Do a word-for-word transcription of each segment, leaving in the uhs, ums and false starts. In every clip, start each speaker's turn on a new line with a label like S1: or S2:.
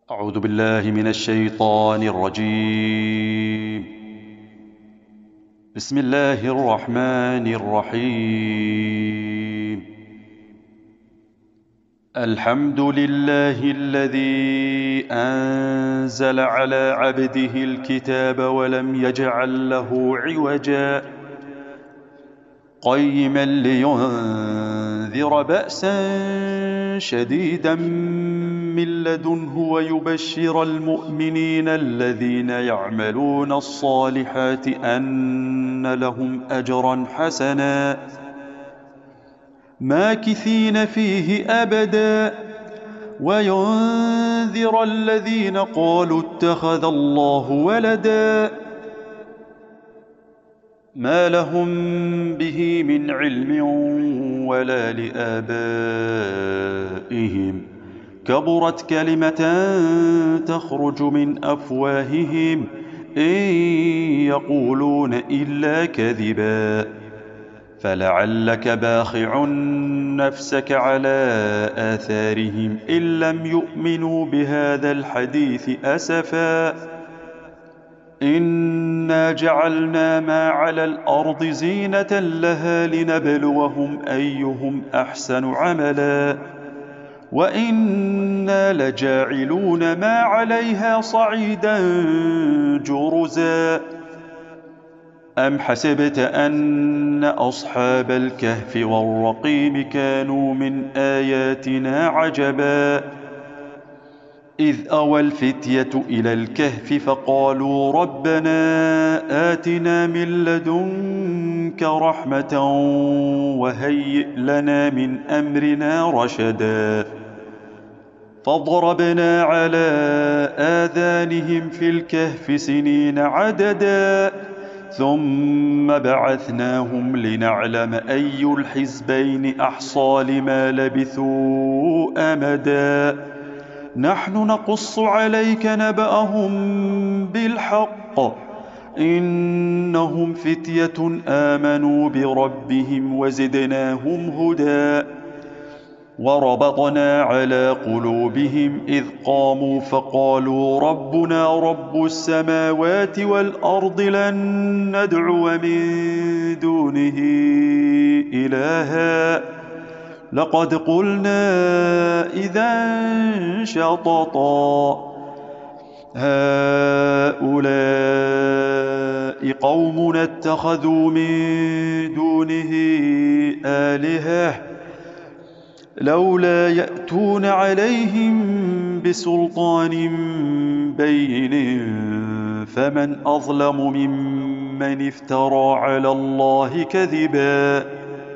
S1: أعوذ بالله من الشيطان الرجيم. بسم الله الرحمن الرحيم. الحمد لله الذي أنزل على عبده الكتاب ولم يجعل له عوجا قيما لينذر بأسا شديدا من لدنه ويبشر المؤمنين الذين يعملون الصالحات أن لهم أجرا حسنا ماكثين فيه أبدا وينذر الذين قالوا اتخذ الله ولدا ما لهم به من علم ولا لآبائهم كبرت كلمة تخرج من أفواههم إن يقولون إلا كذبا فلعلك باخع نفسك على آثارهم إن لم يؤمنوا بهذا الحديث أسفا إنا جعلنا ما على الأرض زينة لها لنبلوهم أيهم أحسن عملا وإنا لجاعلون ما عليها صعيدا جرزا أم حسبت أن أصحاب الكهف والرقيم كانوا من آياتنا عجبا إذ أوى الفتية إلى الكهف فقالوا ربنا آتنا من لدنك رحمة وهيئ لنا من أمرنا رشدا فضربنا على آذانهم في الكهف سنين عددا ثم بعثناهم لنعلم أي الحزبين أحصى لما لبثوا أمدا نحن نقص عليك نبأهم بالحق إنهم فتية آمنوا بربهم وزدناهم هدى وربطنا على قلوبهم إذ قاموا فقالوا ربنا رب السماوات والأرض لن ندعو من دونه إلها لقد قلنا إذا شططا هؤلاء قومنا اتخذوا من دونه آلهة لولا يأتون عليهم بسلطان بين فمن أظلم ممن افترى على الله كذبا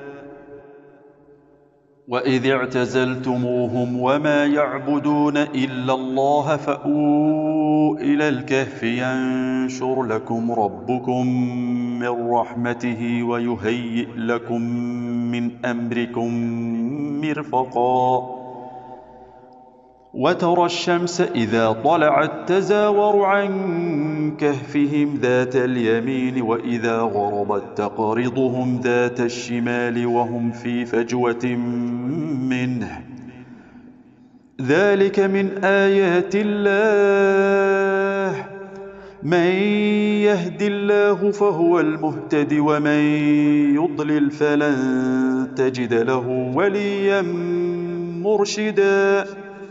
S1: وإذ اعتزلتموهم وما يعبدون إلا الله فأووا إلى الكهف ينشر لكم ربكم من رحمته ويهيئ لكم من أمركم مرفقا وترى الشمس إذا طلعت تزاور عن كهفهم ذات اليمين وإذا غربت تقرضهم ذات الشمال وهم في فجوة منه ذلك من آيات الله من يهد الله فهو المهتد ومن يضلل فلن تجد له وليا مرشدا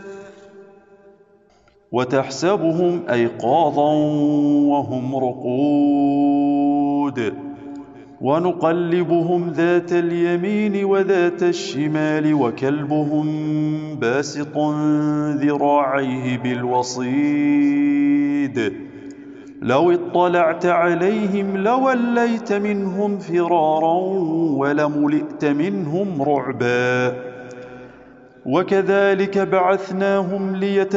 S1: وتحسبهم أيقاظا وهم رقود ونقلبهم ذات اليمين وذات الشمال وكلبهم باسط ذراعيه بالوصيد لو اطلعت عليهم لوليت منهم فرارا ولملئت منهم رعبا وكذلك بعثناهم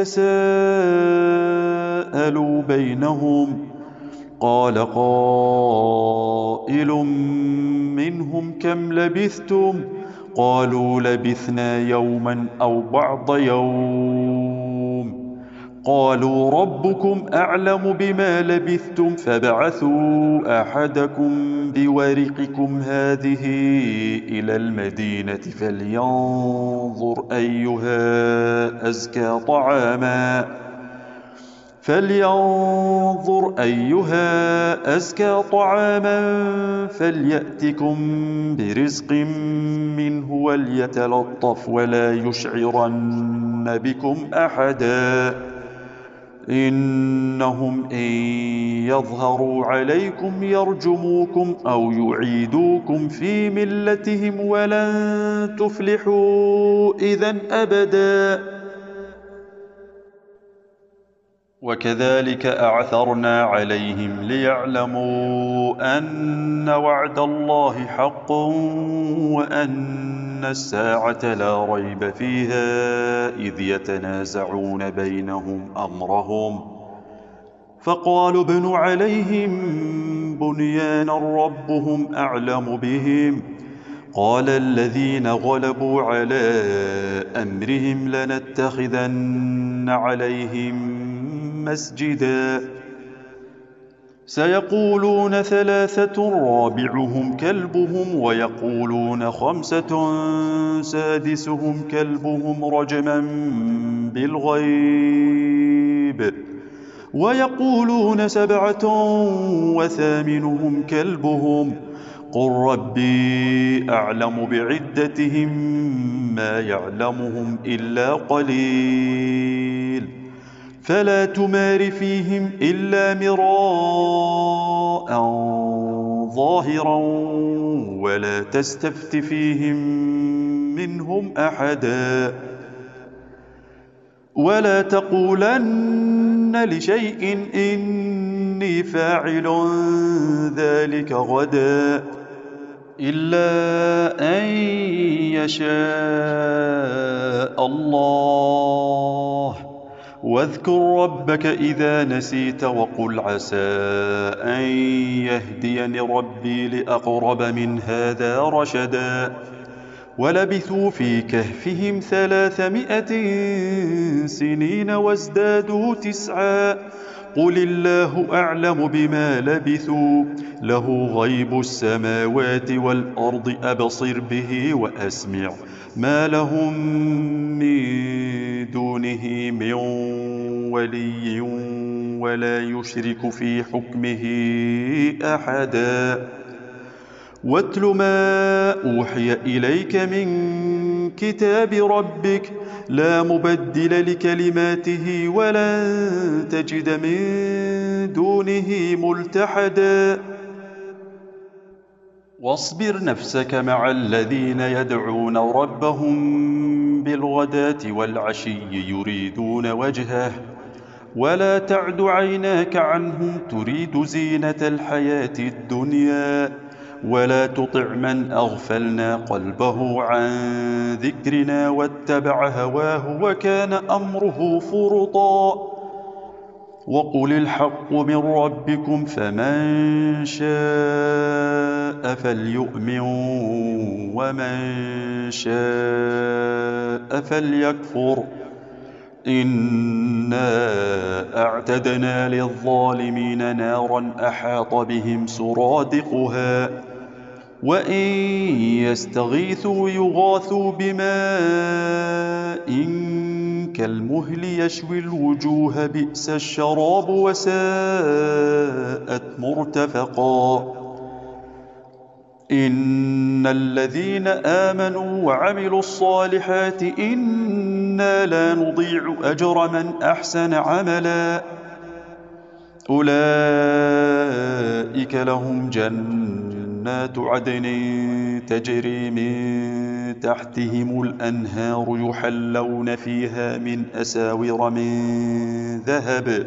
S1: ليتساءلوا بينهم قال قائل منهم كم لبثتم قالوا لبثنا يوما أو بعض يوم قالوا ربكم أعلم بما لبثتم فابعثوا أحدكم بورقكم هذه إلى المدينة فلينظر أيها أزكى طعاما فلينظر أيها أزكى طعاما فليأتكم برزق منه وليتلطف ولا يشعرن بكم أحدا إنهم إن يظهروا عليكم يرجموكم أو يعيدوكم في ملتهم ولن تفلحوا إذن أبدا. وكذلك أعثرنا عليهم ليعلموا أن وعد الله حق وأن الساعة لا ريب فيها إذ يتنازعون بينهم أمرهم فقالوا ابنوا عليهم بنيانا ربهم أعلم بهم قال الذين غلبوا على أمرهم لنتخذن عليهم مسجدا سيقولون ثلاثة رابعهم كلبهم ويقولون خمسة سادسهم كلبهم رجما بالغيب ويقولون سبعة وثامنهم كلبهم قل ربي أعلم بعدتهم ما يعلمهم إلا قليل فلا تمار فيهم إلا مراء ظاهرا ولا تستفت فيهم منهم أحدا ولا تقولن لشيء إني فاعل ذلك غدا إلا أن يشاء الله واذكر ربك إذا نسيت وقل عسى أن يهديني ربي لأقرب من هذا رشدا ولبثوا في كهفهم ثلاثمائة سنين وازدادوا تسعا قل الله أعلم بما لبثوا له غيب السماوات والأرض أبصر به وأسمع ما لهم من دونه من ولي ولا يشرك في حكمه أحدا واتل ما أوحي إليك من كتاب ربك لا مبدل لكلماته ولن تجد من دونه ملتحدا واصبر نفسك مع الذين يدعون ربهم بالغداة والعشي يريدون وجهه ولا تعد عيناك عنهم تريد زينة الحياة الدنيا ولا تطع من أغفلنا قلبه عن ذكرنا واتبع هواه وكان أمره فرطا وقل الحق من ربكم فمن شاء فليؤمن ومن شاء فليكفر إنا أعتدنا للظالمين نارا أحاط بهم سرادقها وإن يستغيثوا يغاثوا بماء كالمهل يشوي الوجوه بئس الشراب وساءت مرتفقا إن الذين آمنوا وعملوا الصالحات إنا لا نضيع أجر من أحسن عملا أولئك لهم جنات عدن تجري من تحتهم الأنهار يحلون فيها من أساور من ذهب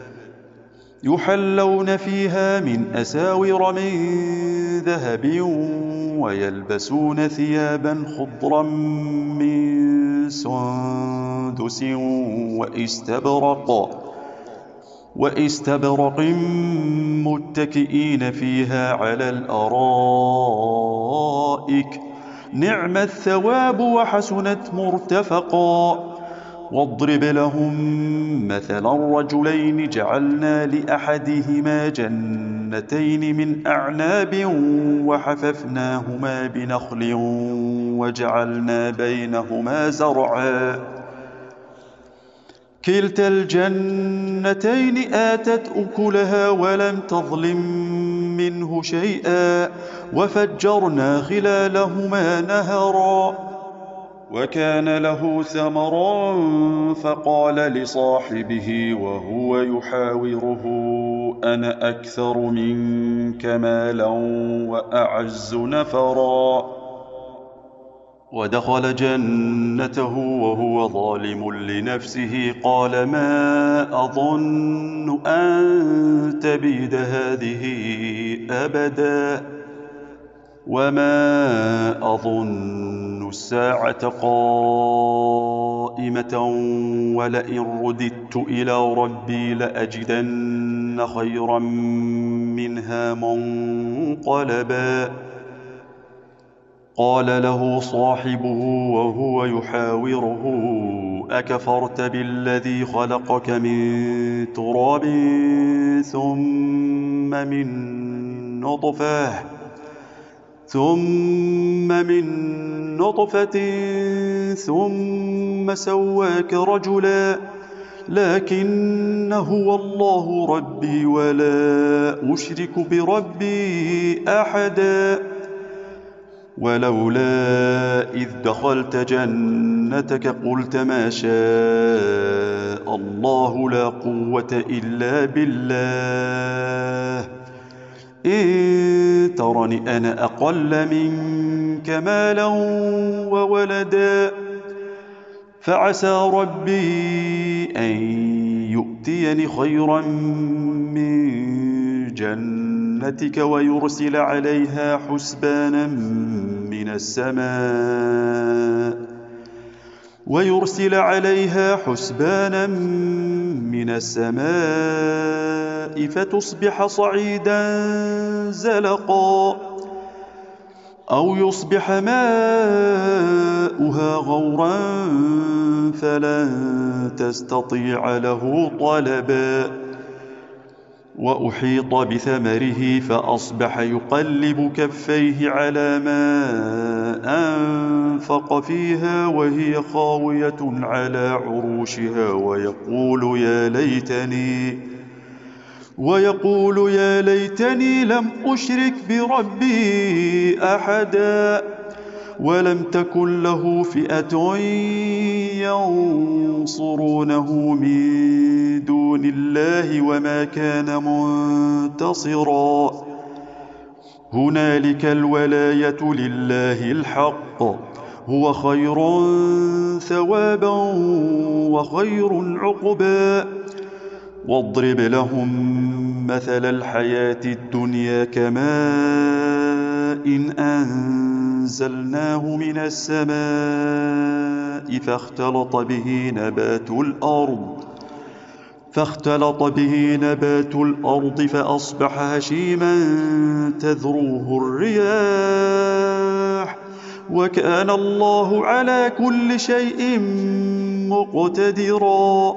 S1: يحلون فيها من أساور من ذهب ويلبسون ثيابا خضرا من سندس واستبرق واستبرق متكئين فيها على الأرائك نعم الثواب وحسنت مرتفقا واضرب لهم مثلا رجلين جعلنا لأحدهما جنتين من أعناب وحففناهما بنخل وجعلنا بينهما زرعا كلتا الجنتين آتت أكلها ولم تظلم منه شيئا وفجرنا خلالهما نهرا وكان له ثمرا فقال لصاحبه وهو يحاوره أنا أكثر منك مالا وأعز نفرا ودخل جنته وهو ظالم لنفسه قال ما أظن أن تبيد هذه أبدا وما أظن الساعة قائمة ولئن رددت إلى ربي لأجدن خيرا منها منقلبا قال له صاحبه وهو يحاوره أكفرت بالذي خلقك من تراب ثم من نطفة ثم من نطفة ثم سواك رجلا لكن هو الله ربي ولا أشرك بربي أحدا ولولا إذ دخلت جنتك قلت ما شاء الله لا قوة إلا بالله إن ترني أنا أقل منك مالا وولدا فعسى ربي أن يؤتيني خيرا من جنتك ويرسل عليها حسبانا من السماء ويرسل عليها حسبانا من السماء فتصبح صعيدا زلقا أو يصبح ماؤها غورا فلن تستطيع له طلبا وأحيط بثمره فأصبح يقلب كفيه على ما أنفق فيها وهي خاوية على عروشها ويقول يا ليتني ويقول يا ليتني لم أشرك بربي أحدا ولم تكن له فئة ينصرونه من دون الله وما كان منتصرا هنالك الولاية لله الحق هو خير ثوابا وخير عقبا واضرب لهم مثل الحياة الدنيا كماء إن أنزلناه من السماء فاختلط به نبات الأرض فاختلط به نبات الأرض فأصبح هشيما تذروه الرياح وكان الله على كل شيء مقتدرا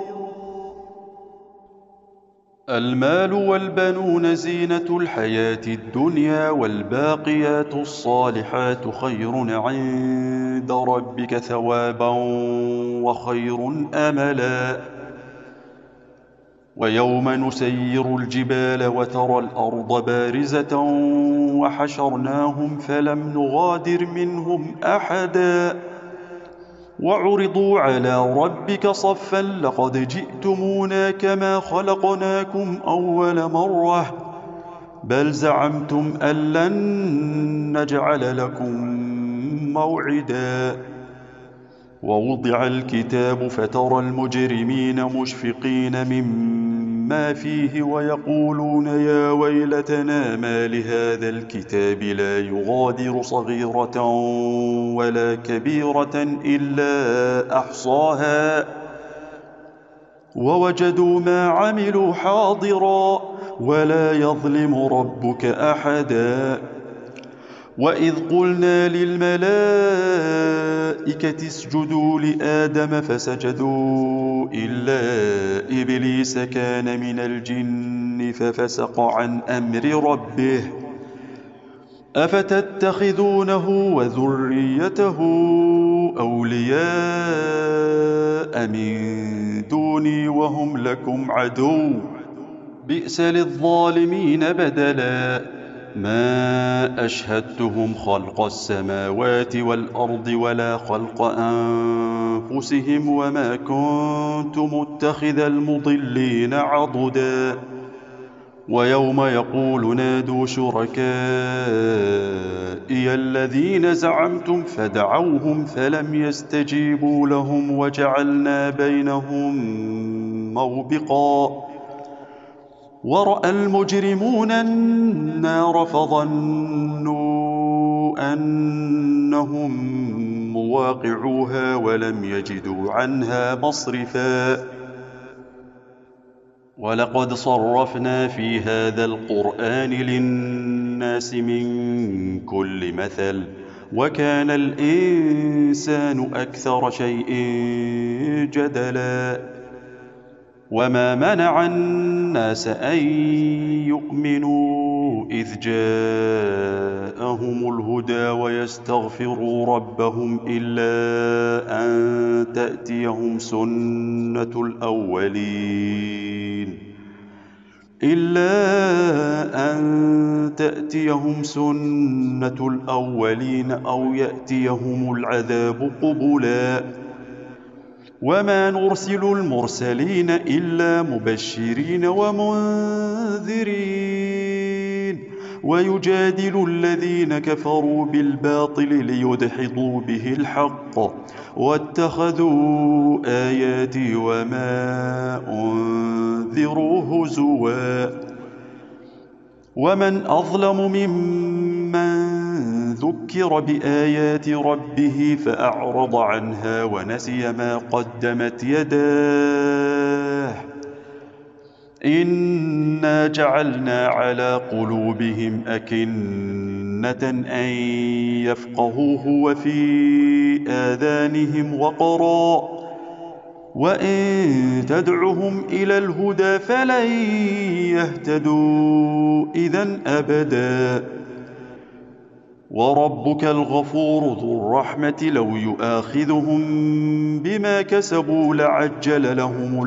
S1: المال والبنون زينة الحياة الدنيا والباقيات الصالحات خير عند ربك ثوابا وخير أملا ويوم نسير الجبال وترى الأرض بارزة وحشرناهم فلم نغادر منهم أحدا وعرضوا على ربك صفا لقد جئتمونا كما خلقناكم أول مرة بل زعمتم أن لن نجعل لكم موعدا ووضع الكتاب فترى المجرمين مشفقين مما فيه ويقولون يا ويلتنا ما لهذا الكتاب لا يغادر صغيرة ولا كبيرة إلا أحصاها ووجدوا ما عملوا حاضرا ولا يظلم ربك أحدا وإذ قلنا للملائكة اسجدوا لآدم فسجدوا إلا إبليس كان من الجن ففسق عن أمر ربه أفتتخذونه وذريته أولياء من دوني وهم لكم عدو بئس للظالمين بدلا ما أشهدتهم خلق السماوات والأرض ولا خلق أنفسهم وما كنت متخذ المضلين عضدا ويوم يقول نادوا شركائي الذين زعمتم فدعوهم فلم يستجيبوا لهم وجعلنا بينهم موبقا ورأى المجرمون النار فظنوا أنهم مواقعوها ولم يجدوا عنها مصرفا ولقد صرفنا في هذا القرآن للناس من كل مثل وكان الإنسان أكثر شيء جدلا وما منع الناس أن يؤمنوا إذ جاءهم الهدى ويستغفروا ربهم إلا أن تأتيهم سنة الأولين إلا أن تأتيهم سنة الأولين أو يأتيهم العذاب قبلا وما نرسل المرسلين إلا مبشرين ومنذرين ويجادل الذين كفروا بالباطل ليدحضوا به الحق واتخذوا آياتي وما أنذروا هزوا ومن أظلم ممن ذكر بآيات ربه فأعرض عنها ونسي ما قدمت يداه إنا جعلنا على قلوبهم أكنة أن يفقهوه وفي آذانهم وقرا وإن تدعهم إلى الهدى فلن يهتدوا إذن أبدا وربك الغفور ذو الرحمة لو يؤاخذهم بما كسبوا لعجل لهم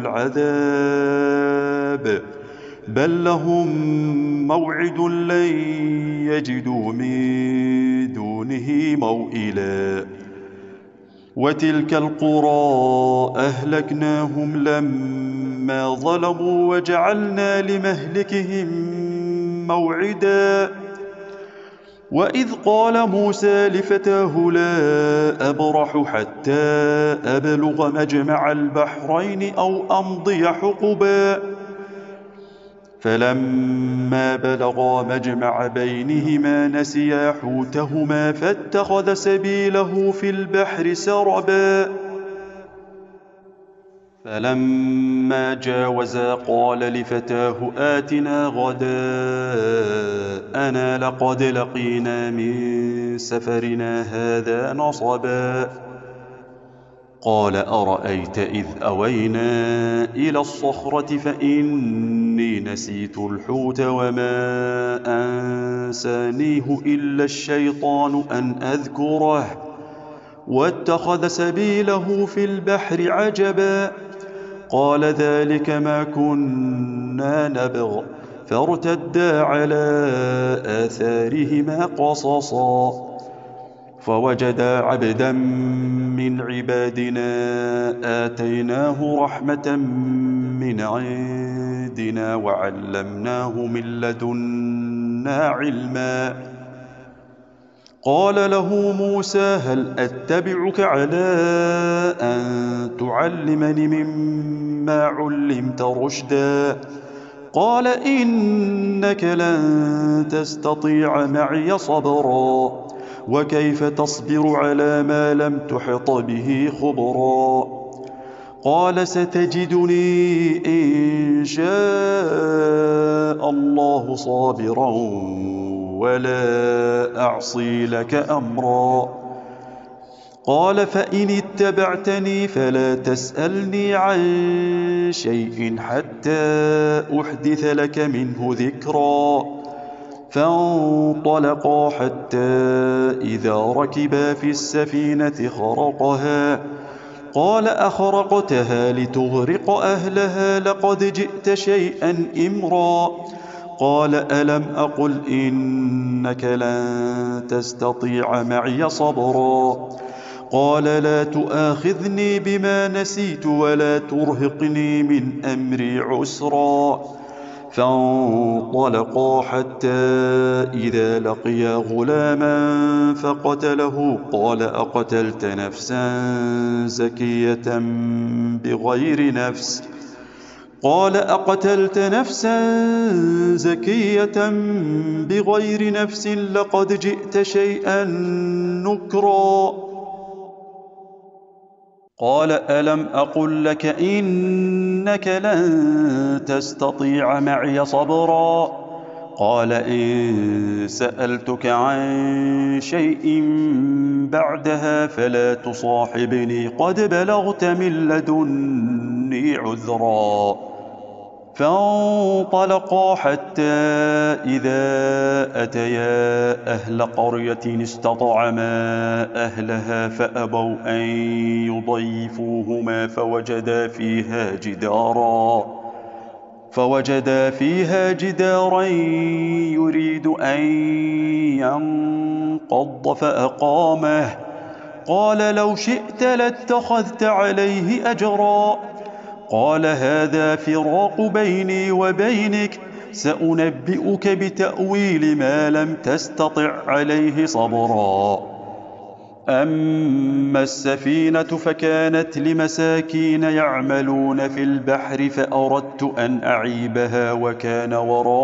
S1: العذاب بل لهم موعد لن يجدوا من دونه موئلا وتلك القرى أهلكناهم لما ظلموا وجعلنا لمهلكهم موعدا وإذ قال موسى لفتاه لا أبرح حتى أبلغ مجمع البحرين أو أمضي حقبا فلما بلغا مجمع بينهما نسيا حوتهما فاتخذ سبيله في البحر سربا فلما جاوزا قال لفتاه آتنا غداءنا لقد لقينا من سفرنا هذا نصبا قال أرأيت إذ أوينا إلى الصخرة فإني نسيت الحوت وما أنسانيه إلا الشيطان أن أذكره واتخذ سبيله في البحر عجبا قال ذلك ما كنا نبغ فارتدا على آثارهما قصصا فوجدا عبدا من عبادنا آتيناه رحمة من عندنا وعلمناه من لدنا علما قال له موسى هل أتبعك على أن تعلمني مما علمت رشدا قال إنك لن تستطيع معي صبرا وكيف تصبر على ما لم تحط به خبرا قال ستجدني إن شاء الله صابرا ولا أعصي لك أمرا قال فإن اتبعتني فلا تسألني عن شيء حتى أحدث لك منه ذكرا فانطلقا حتى إذا ركبا في السفينة خرقها قال أخرقتها لتغرق أهلها لقد جئت شيئا إمرا قال ألم أقل إنك لن تستطيع معي صبرا قال لا تؤاخذني بما نسيت ولا ترهقني من أمري عسرا فانطلقا حتى إذا لقيا غلاما فقتله قال أقتلت نفسا زكية بغير نفس قال أقتلت نفسا زكية بغير نفس لقد جئت شيئا نكرا قال ألم أقل لك إنك لن تستطيع معي صبرا قال إن سألتك عن شيء بعدها فلا تصاحبني قد بلغت من لدني عذرا فانطلقا حتى إذا أتيا أهل قرية استطعما أهلها فأبوا أن يضيفوهما فوجدا فيها جدارا فوجدا فيها جدارا يريد أن ينقض فأقامه قال لو شئت لاتخذت عليه أجرا قال هذا فراق بيني وبينك سأنبئك بتأويل ما لم تستطع عليه صبرا أما السفينة فكانت لمساكين يعملون في البحر فأردت أن أعيبها وكان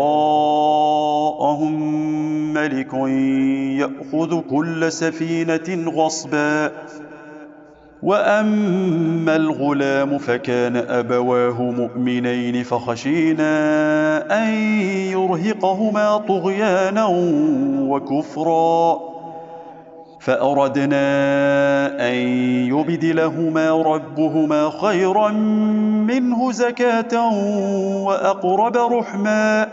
S1: وراءهم ملك يأخذ كل سفينة غصبا وأما الغلام فكان أبواه مؤمنين فخشينا أن يرهقهما طغيانا وكفرا فأردنا أن يبدلهما ربهما خيرا منه زكاة وأقرب رحما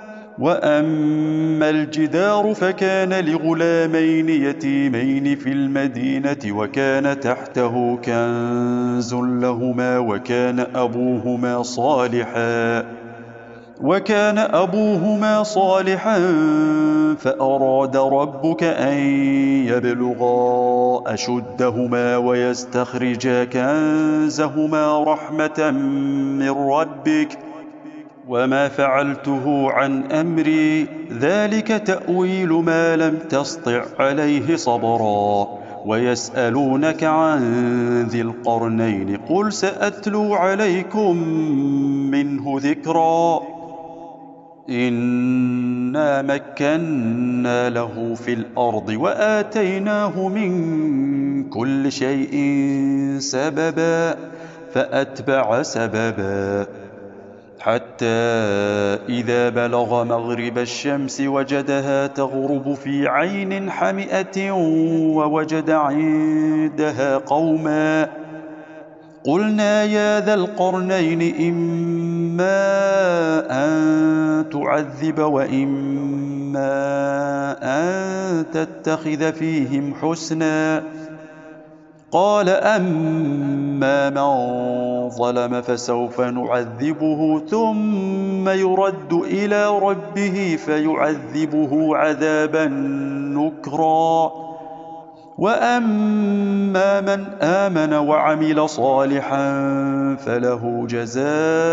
S1: وأما الجدار فكان لغلامين يتيمين في المدينة وكان تحته كنز لهما وكان أبوهما صالحا وكان أبوهما صالحا فأراد ربك أن يبلغا أشدهما ويستخرجا كنزهما رحمة من ربك وما فعلته عن أمري ذلك تأويل ما لم تسطع عليه صبرا ويسألونك عن ذي القرنين قل سأتلو عليكم منه ذكرا إنا مكنا له في الأرض وآتيناه من كل شيء سببا فأتبع سببا حتى إذا بلغ مغرب الشمس وجدها تغرب في عين حمئة ووجد عندها قوما قلنا يا ذا القرنين إما أن تعذب وإما أن تتخذ فيهم حسنا قال أما من ظلم فسوف نعذبه ثم يرد إلى ربه فيعذبه عذابا نكرا وأما من آمن وعمل صالحا فله جزاء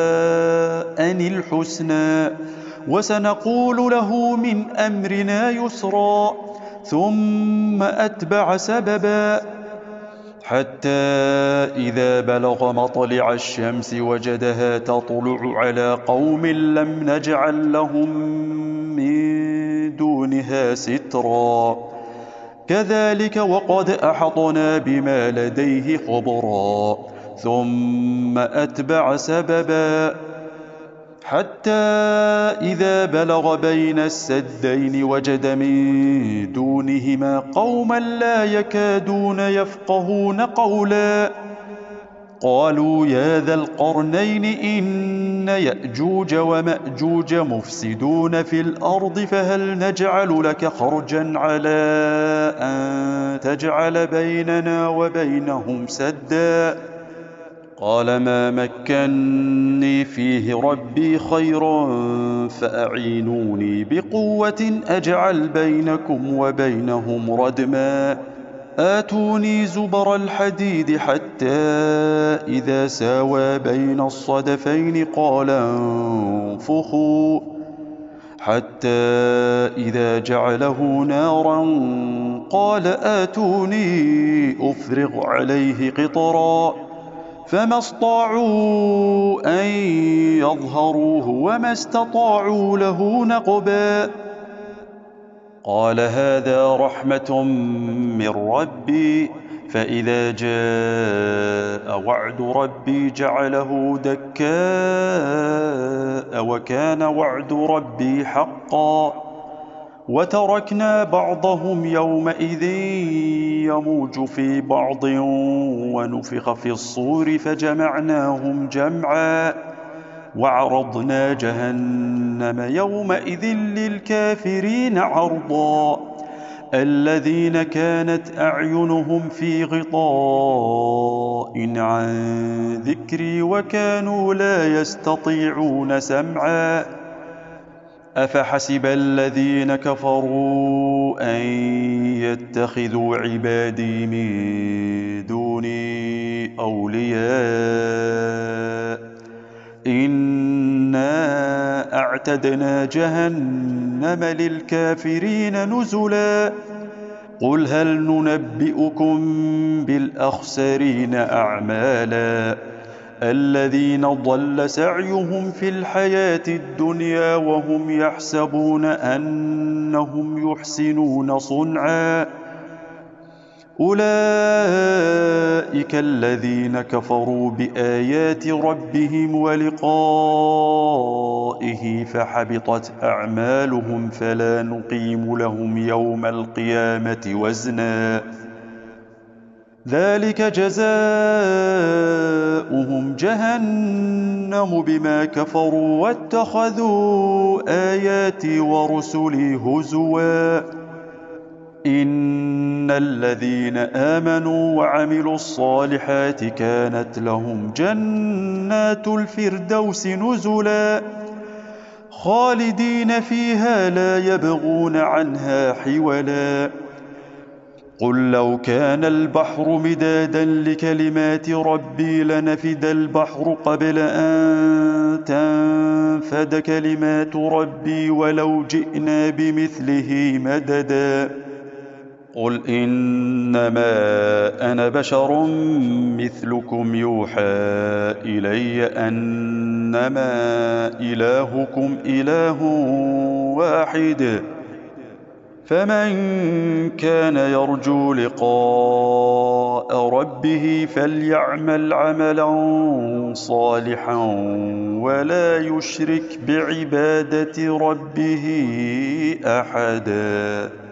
S1: الحسنى وسنقول له من أمرنا يسرا ثم أتبع سببا حتى إذا بلغ مطلع الشمس وجدها تطلع على قوم لم نجعل لهم من دونها سترا كذلك وقد أحطنا بما لديه خبرا ثم أتبع سببا حتى إذا بلغ بين السدين وجد من دونهما قوما لا يكادون يفقهون قولا قالوا يا ذا القرنين إن يأجوج ومأجوج مفسدون في الأرض فهل نجعل لك خرجا على أن تجعل بيننا وبينهم سدا قال ما مكني فيه ربي خير فأعينوني بقوة أجعل بينكم وبينهم ردما آتوني زبر الحديد حتى إذا ساوى بين الصدفين قال انفخوا حتى إذا جعله نارا قال آتوني أفرغ عليه قطرا فما استطاعوا أن يظهروه وما استطاعوا له نقبا قال هذا رحمة من ربي فإذا جاء وعد ربي جعله دكاء وكان وعد ربي حقا وتركنا بعضهم يومئذ يموج في بعض ونفخ في الصور فجمعناهم جمعا وعرضنا جهنم يومئذ للكافرين عرضا الذين كانت أعينهم في غطاء عن ذكري وكانوا لا يستطيعون سمعا أفحسب الذين كفروا أن يتخذوا عبادي من دوني أولياء إنا أعتدنا جهنم للكافرين نزلا قل هل ننبئكم بالأخسرين أعمالا الذين ضل سعيهم في الحياة الدنيا وهم يحسبون أنهم يحسنون صنعا أولئك الذين كفروا بآيات ربهم ولقائه فحبطت أعمالهم فلا نقيم لهم يوم القيامة وزنا ذلك جزاؤهم جهنم بما كفروا واتخذوا آياتي ورسلي هزوا إن الذين آمنوا وعملوا الصالحات كانت لهم جنات الفردوس نزلا خالدين فيها لا يبغون عنها حولا قل لو كان البحر مدادا لكلمات ربي لنفد البحر قبل أن تنفد كلمات ربي ولو جئنا بمثله مددا قل إنما أنا بشر مثلكم يوحى إلي أنما إلهكم إله واحد فمن كان يرجو لقاء ربه فليعمل عملا صالحا ولا يشرك بعبادة ربه أحدا.